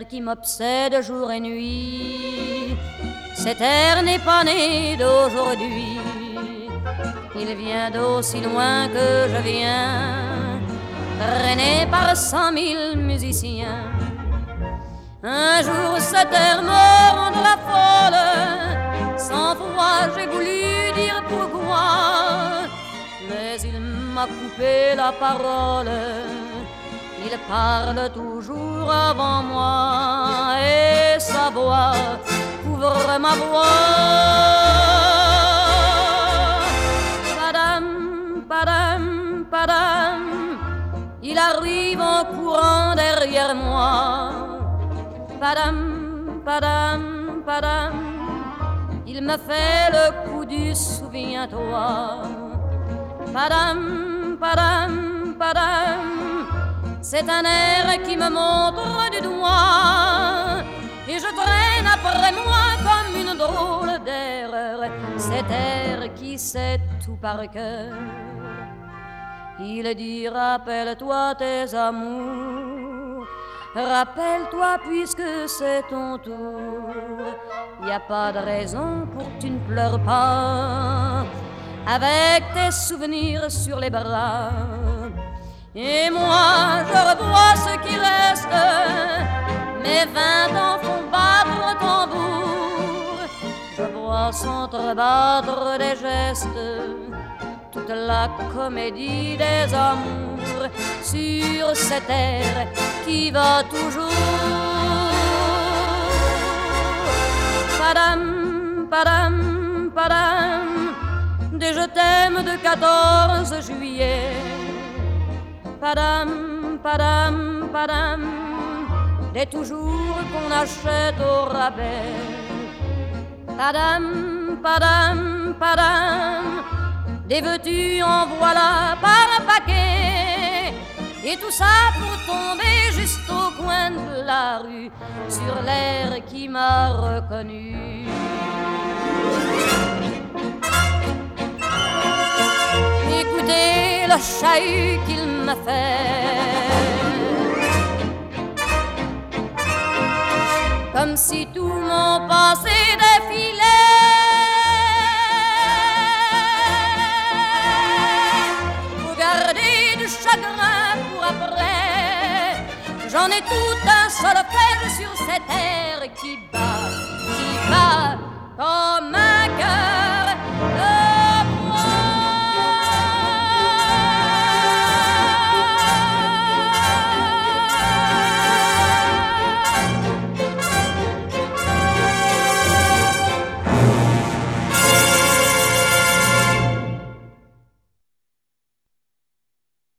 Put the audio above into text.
air qui m'obsède jour et nuit. Cet air n'est pas né d'aujourd'hui, il vient d'aussi loin que je viens, traîné par 100 000 musiciens. Un jour cet air me rendra folle, 100 fois j'ai voulu dire pourquoi, mais il m'a coupé la parole. Il parle toujours avant moi et sa voix couvre ma voix. Padam, padam, padam, il arrive en courant derrière moi. Padam, padam, padam, il me fait le coup du souviens-toi. Padam, padam, padam, c'est un air qui me montre du doigt et je traîne après moi comme une drôle d'erreur cet air qui sait tout par cœur. Il dit rappelle-toi tes amours, rappelle-toi puisque c'est ton tour. Y a pas de raison pour que tu ne pleures pas avec tes souvenirs sur les bras. Et moi je revois ce qui reste, mes 20 ans font battre le tambour. Je vois s'entrebattre des gestes, toute la comédie des amours sur cette air qui va toujours. Padam, padam, padam, des je t'aime de 14 juillet. Padam, padam, padam, des toujours qu'on achète au rabais. Padam, padam, padam, des veux-tu en voilà par un paquet. Et tout ça pour tomber juste au coin de la rue sur l'air qui m'a reconnu. Écoutez le chahut qu'il m'a fait, comme si tout mon passé défilait. Faut garder du chagrin pour après, j'en ai tout un solfège sur cette air qui bat comme un cœur.